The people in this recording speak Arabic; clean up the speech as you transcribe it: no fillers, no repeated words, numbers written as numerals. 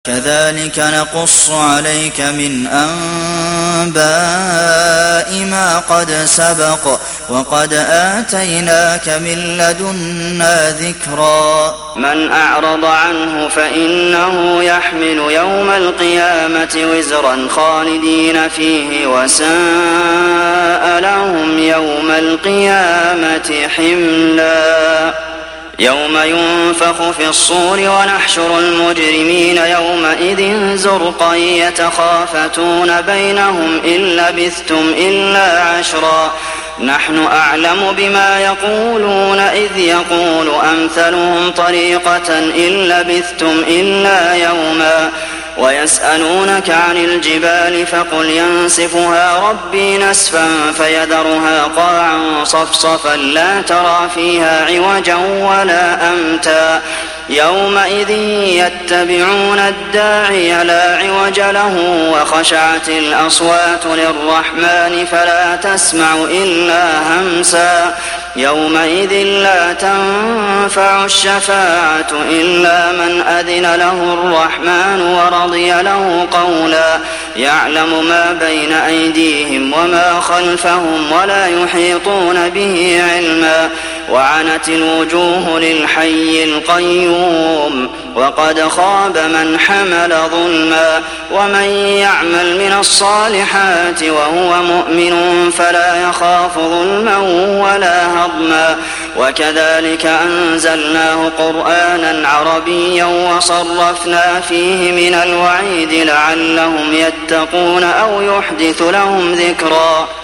كذلك نقص عليك من أنباء ما قد سبق وقد آتيناك من لدنا ذكرا من أعرض عنه فإنه يحمل يوم القيامة وزرا خالدين فيه وساء لهم يوم القيامة حملا يوم ينفخ في الصور ونحشر المجرمين يومئذ زرقا يتخافتون بينهم إن لبثتم إلا عشرا نحن أعلم بما يقولون إذ يقول أمثلهم طريقة إن لبثتم إلا يوما ويسألونك عن الجبال فقل ينسفها ربي نسفا فيذرها قاعا صفصفا لا ترى فيها عوجا ولا أمتا يومئذ يتبعون الداعي لا عوج له وخشعت الأصوات للرحمن فلا تسمع إلا همسا يومئذ لا تنفع الشفاعة إلا من أذن له الرحمن ورضي له قولا يعلم ما بين أيديهم وما خلفهم ولا يحيطون به علما وعنت الوجوه للحي القيوم وقد خاب من حمل ظلما ومن يعمل من الصالحات وهو مؤمن فلا يخاف ظلما ولا هضما وكذلك أنزلناه قرآنا عربيا وصرفنا فيه من الوعيد لعلهم يتقون أو يحدث لهم ذكرا